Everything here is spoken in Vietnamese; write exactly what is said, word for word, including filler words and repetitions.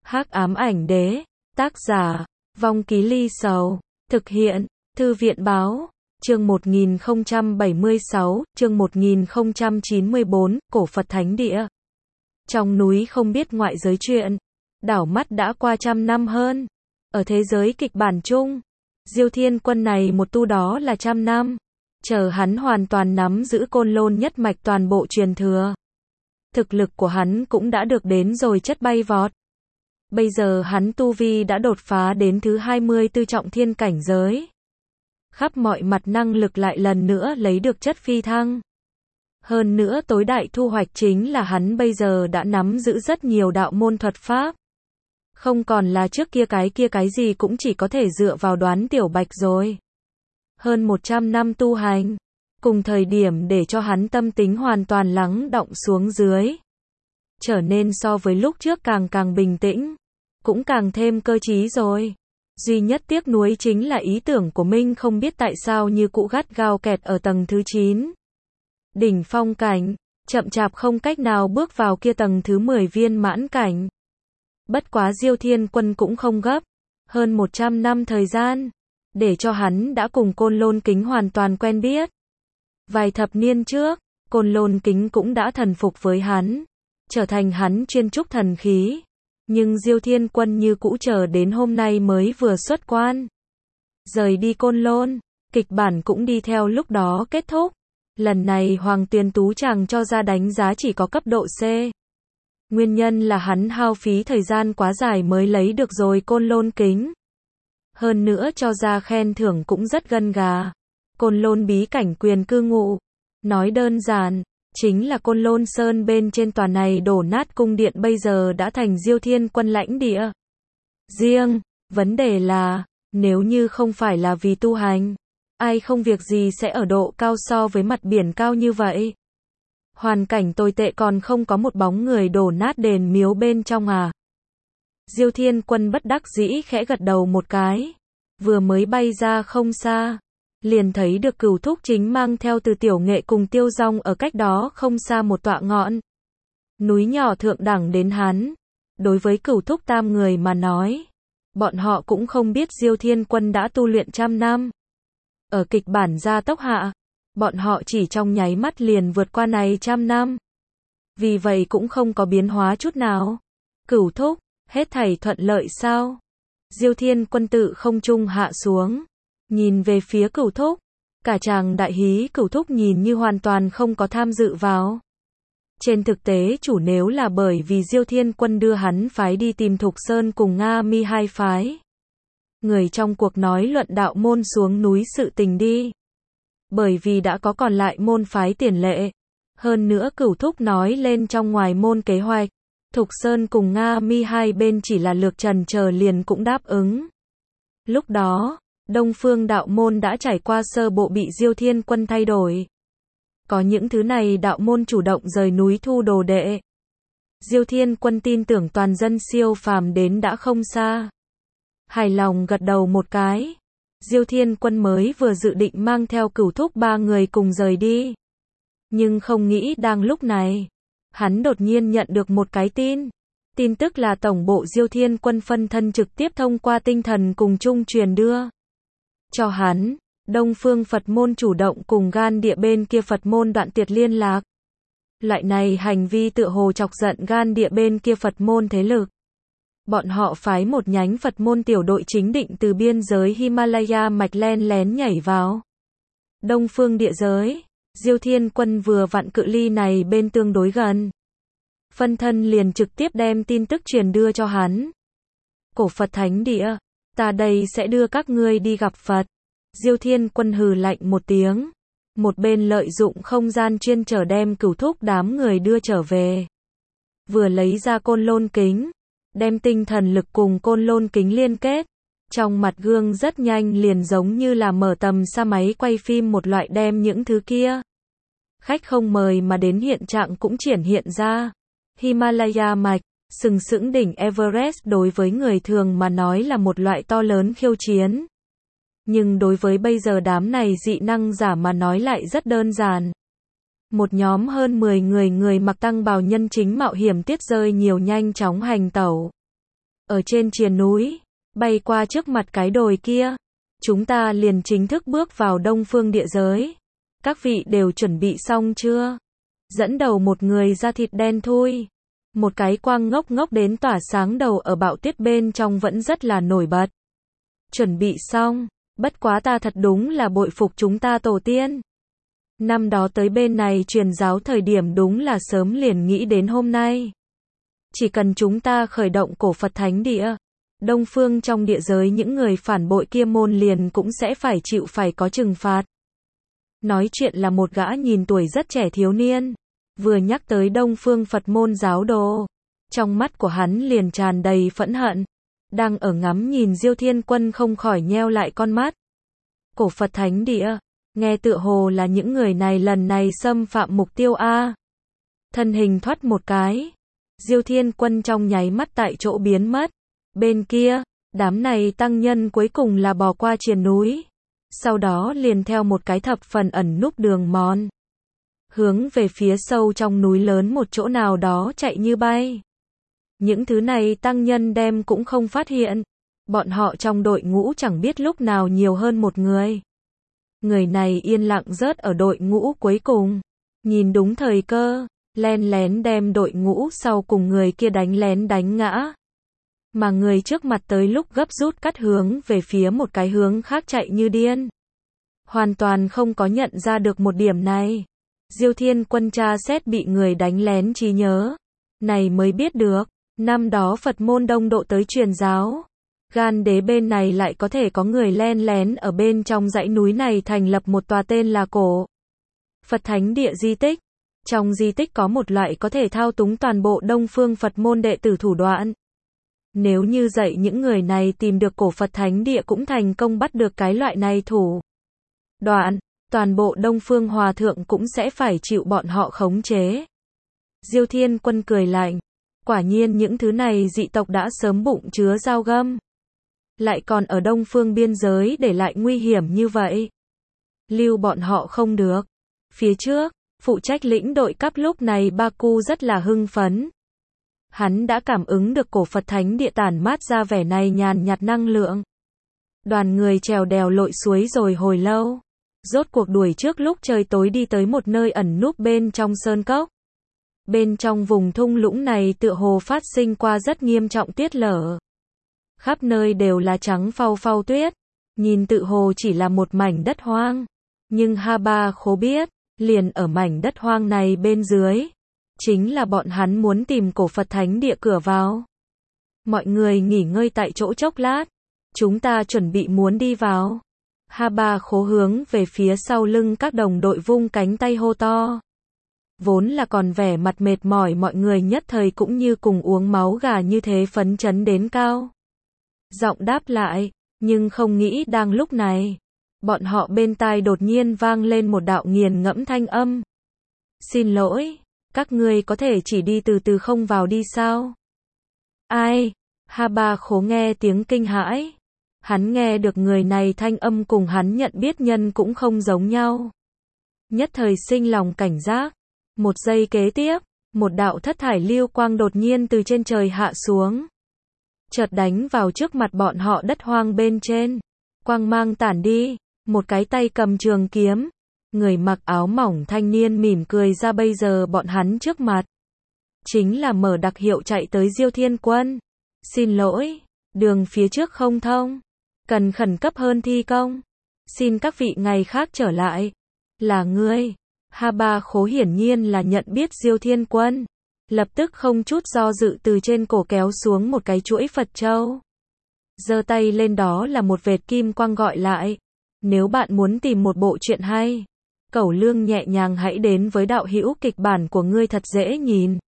Hắc ám ảnh đế, tác giả, Vong Ký Ly Sầu, thực hiện, Thư viện báo, chương một nghìn không trăm bảy mươi sáu, chương một nghìn không trăm chín mươi bốn, Cổ Phật Thánh Địa. Trong núi không biết ngoại giới chuyện, đảo mắt đã qua trăm năm hơn. Ở thế giới kịch bản chung, Diêu Thiên Quân này một tu đó là trăm năm. Chờ hắn hoàn toàn nắm giữ Côn Lôn nhất mạch toàn bộ truyền thừa. Thực lực của hắn cũng đã được đến rồi chất bay vọt. Bây giờ hắn tu vi đã đột phá đến thứ hai mươi tư trọng thiên cảnh giới. Khắp mọi mặt năng lực lại lần nữa lấy được chất phi thăng. Hơn nữa tối đại thu hoạch chính là hắn bây giờ đã nắm giữ rất nhiều đạo môn thuật pháp. Không còn là trước kia cái kia cái gì cũng chỉ có thể dựa vào đoán tiểu bạch rồi. Hơn một trăm năm tu hành, cùng thời điểm để cho hắn tâm tính hoàn toàn lắng đọng xuống dưới. Trở nên so với lúc trước càng càng bình tĩnh, cũng càng thêm cơ trí rồi. Duy nhất tiếc nuối chính là ý tưởng của Minh không biết tại sao như cũ gắt gao kẹt ở tầng thứ chín. Đỉnh phong cảnh, chậm chạp không cách nào bước vào kia tầng thứ mười viên mãn cảnh. Bất quá Diêu Thiên Quân cũng không gấp, hơn một trăm năm thời gian, để cho hắn đã cùng Côn Lôn Kính hoàn toàn quen biết. Vài thập niên trước, Côn Lôn Kính cũng đã thần phục với hắn, trở thành hắn chuyên trúc thần khí. Nhưng Diêu Thiên Quân như cũ chờ đến hôm nay mới vừa xuất quan. Rời đi Côn Lôn, kịch bản cũng đi theo lúc đó kết thúc. Lần này Hoàng Tuyền Tú chàng cho ra đánh giá chỉ có cấp độ C. Nguyên nhân là hắn hao phí thời gian quá dài mới lấy được rồi Côn Lôn Kính. Hơn nữa cho ra khen thưởng cũng rất gân gà. Côn Lôn bí cảnh quyền cư ngụ. Nói đơn giản, chính là Côn Lôn Sơn bên trên tòa này đổ nát cung điện bây giờ đã thành Diêu Thiên Quân lãnh địa. Riêng, vấn đề là, nếu như không phải là vì tu hành, ai không việc gì sẽ ở độ cao so với mặt biển cao như vậy. Hoàn cảnh tồi tệ còn không có một bóng người đổ nát đền miếu bên trong à. Diêu Thiên Quân bất đắc dĩ khẽ gật đầu một cái. Vừa mới bay ra không xa, liền thấy được Cửu Thúc chính mang theo Từ Tiểu Nghệ cùng Tiêu Dong ở cách đó không xa một tọa ngọn núi nhỏ thượng đẳng đến hắn. Đối với Cửu Thúc tam người mà nói, bọn họ cũng không biết Diêu Thiên Quân đã tu luyện trăm năm. Ở kịch bản gia tốc hạ, bọn họ chỉ trong nháy mắt liền vượt qua này trăm năm. Vì vậy cũng không có biến hóa chút nào. Cửu Thúc, hết thảy thuận lợi sao? Diêu Thiên Quân tự không trung hạ xuống, nhìn về phía Cửu Thúc. Cả chàng đại hí Cửu Thúc nhìn như hoàn toàn không có tham dự vào. Trên thực tế chủ nếu là bởi vì Diêu Thiên Quân đưa hắn phái đi tìm Thục Sơn cùng Nga Mi hai phái. Người trong cuộc nói luận đạo môn xuống núi sự tình đi. Bởi vì đã có còn lại môn phái tiền lệ. Hơn nữa Cửu Thúc nói lên trong ngoài môn kế hoạch. Thục Sơn cùng Nga Mi hai bên chỉ là lược trần chờ liền cũng đáp ứng. Lúc đó, Đông Phương đạo môn đã trải qua sơ bộ bị Diêu Thiên Quân thay đổi. Có những thứ này đạo môn chủ động rời núi thu đồ đệ. Diêu Thiên Quân tin tưởng toàn dân siêu phàm đến đã không xa. Hài lòng gật đầu một cái. Diêu Thiên Quân mới vừa dự định mang theo Cửu Thúc ba người cùng rời đi. Nhưng không nghĩ đang lúc này, hắn đột nhiên nhận được một cái tin. Tin tức là tổng bộ Diêu Thiên Quân phân thân trực tiếp thông qua tinh thần cùng chung truyền đưa cho hắn. Đông Phương Phật môn chủ động cùng Gan Địa bên kia Phật môn đoạn tuyệt liên lạc. Loại này hành vi tựa hồ chọc giận Gan Địa bên kia Phật môn thế lực. Bọn họ phái một nhánh Phật môn tiểu đội chính định từ biên giới Himalaya mạch len lén nhảy vào Đông Phương địa giới. Diêu Thiên Quân vừa vặn cự ly này bên tương đối gần. Phân thân liền trực tiếp đem tin tức truyền đưa cho hắn. Cổ Phật Thánh Địa, ta đây sẽ đưa các ngươi đi gặp Phật. Diêu Thiên Quân hừ lạnh một tiếng. Một bên lợi dụng không gian chuyên trở đem Cửu Thúc đám người đưa trở về. Vừa lấy ra Côn Lôn Kính, đem tinh thần lực cùng Côn Lôn Kính liên kết. Trong mặt gương rất nhanh liền giống như là mở tầm xa máy quay phim một loại đem những thứ kia. Khách không mời mà đến hiện trạng cũng triển hiện ra. Himalaya mạch, sừng sững đỉnh Everest đối với người thường mà nói là một loại to lớn khiêu chiến. Nhưng đối với bây giờ đám này dị năng giả mà nói lại rất đơn giản. Một nhóm hơn mười người người mặc tăng bào nhân chính mạo hiểm tiết rơi nhiều nhanh chóng hành tẩu. ở trên triền núi, bay qua trước mặt cái đồi kia. Chúng ta liền chính thức bước vào Đông Phương địa giới. Các vị đều chuẩn bị xong chưa? Dẫn đầu một người da thịt đen thui. Một cái quang ngốc ngốc đến tỏa sáng đầu ở bão tuyết bên trong vẫn rất là nổi bật. Chuẩn bị xong, bất quá ta thật đúng là bội phục chúng ta tổ tiên. Năm đó tới bên này truyền giáo thời điểm đúng là sớm liền nghĩ đến hôm nay. Chỉ cần chúng ta khởi động cổ Phật Thánh Địa, Đông Phương trong địa giới những người phản bội kia môn liền cũng sẽ phải chịu phải có trừng phạt. Nói chuyện là một gã nhìn tuổi rất trẻ thiếu niên, vừa nhắc tới Đông Phương Phật môn giáo đồ, trong mắt của hắn liền tràn đầy phẫn hận, đang ở ngắm nhìn Diêu Thiên Quân không khỏi nheo lại con mắt. Cổ Phật Thánh Địa, nghe tựa hồ là những người này lần này xâm phạm mục tiêu a. Thân hình thoát một cái, Diêu Thiên Quân trong nháy mắt tại chỗ biến mất. Bên kia, đám này tăng nhân cuối cùng là bò qua triền núi, sau đó liền theo một cái thập phần ẩn núp đường mòn, hướng về phía sâu trong núi lớn một chỗ nào đó chạy như bay. Những thứ này tăng nhân đem cũng không phát hiện, bọn họ trong đội ngũ chẳng biết lúc nào nhiều hơn một người. Người này yên lặng rớt ở đội ngũ cuối cùng, nhìn đúng thời cơ, len lén đem đội ngũ sau cùng người kia đánh lén đánh ngã. Mà người trước mặt tới lúc gấp rút cắt hướng về phía một cái hướng khác chạy như điên. Hoàn toàn không có nhận ra được một điểm này. Diêu Thiên Quân tra xét bị người đánh lén trí nhớ. Này mới biết được, năm đó Phật môn đông độ tới truyền giáo. Gan đế bên này lại có thể có người len lén ở bên trong dãy núi này thành lập một tòa tên là cổ Phật Thánh Địa di tích. Trong di tích có một loại có thể thao túng toàn bộ Đông Phương Phật môn đệ tử thủ đoạn. Nếu như dạy những người này tìm được cổ Phật Thánh Địa cũng thành công bắt được cái loại này thủ đoạn, toàn bộ Đông Phương Hòa Thượng cũng sẽ phải chịu bọn họ khống chế. Diêu Thiên Quân cười lạnh, quả nhiên những thứ này dị tộc đã sớm bụng chứa dao găm, lại còn ở Đông Phương biên giới để lại nguy hiểm như vậy. Lưu bọn họ không được. Phía trước, phụ trách lĩnh đội cấp lúc này Baku rất là hưng phấn. Hắn đã cảm ứng được cổ Phật Thánh Địa tản mát ra vẻ này nhàn nhạt năng lượng. Đoàn người trèo đèo lội suối rồi hồi lâu, rốt cuộc đuổi trước lúc trời tối đi tới một nơi ẩn núp bên trong sơn cốc. Bên trong vùng thung lũng này tựa hồ phát sinh qua rất nghiêm trọng tuyết lở. Khắp nơi đều là trắng phau phau tuyết, nhìn tự hồ chỉ là một mảnh đất hoang. Nhưng Ha Ba Khố biết, liền ở mảnh đất hoang này bên dưới, chính là bọn hắn muốn tìm cổ Phật Thánh Địa cửa vào. Mọi người nghỉ ngơi tại chỗ chốc lát, chúng ta chuẩn bị muốn đi vào. Ha Ba Khố hướng về phía sau lưng các đồng đội vung cánh tay hô to. Vốn là còn vẻ mặt mệt mỏi mọi người nhất thời cũng như cùng uống máu gà như thế phấn chấn đến cao giọng đáp lại, nhưng không nghĩ đang lúc này, bọn họ bên tai đột nhiên vang lên một đạo nghiền ngẫm thanh âm. Xin lỗi, các ngươi có thể chỉ đi từ từ không vào đi sao? Ai? Ha Ba Khố nghe tiếng kinh hãi. Hắn nghe được người này thanh âm cùng hắn nhận biết nhân cũng không giống nhau. Nhất thời sinh lòng cảnh giác. Một giây kế tiếp, một đạo thất thải lưu quang đột nhiên từ trên trời hạ xuống. Chợt đánh vào trước mặt bọn họ đất hoang bên trên. Quang mang tản đi, một cái tay cầm trường kiếm. Người mặc áo mỏng thanh niên mỉm cười ra bây giờ bọn hắn trước mặt. Chính là mở đặc hiệu chạy tới Diêu Thiên Quân. Xin lỗi, đường phía trước không thông. Cần khẩn cấp hơn thi công. Xin các vị ngày khác trở lại. Là ngươi. Ha Ba Khố hiển nhiên là nhận biết Diêu Thiên Quân. Lập tức không chút do dự từ trên cổ kéo xuống một cái chuỗi Phật châu. Giơ tay lên đó là một vệt kim quang gọi lại. Nếu bạn muốn tìm một bộ truyện hay, cẩu lương nhẹ nhàng hãy đến với đạo hữu kịch bản của ngươi thật dễ nhìn.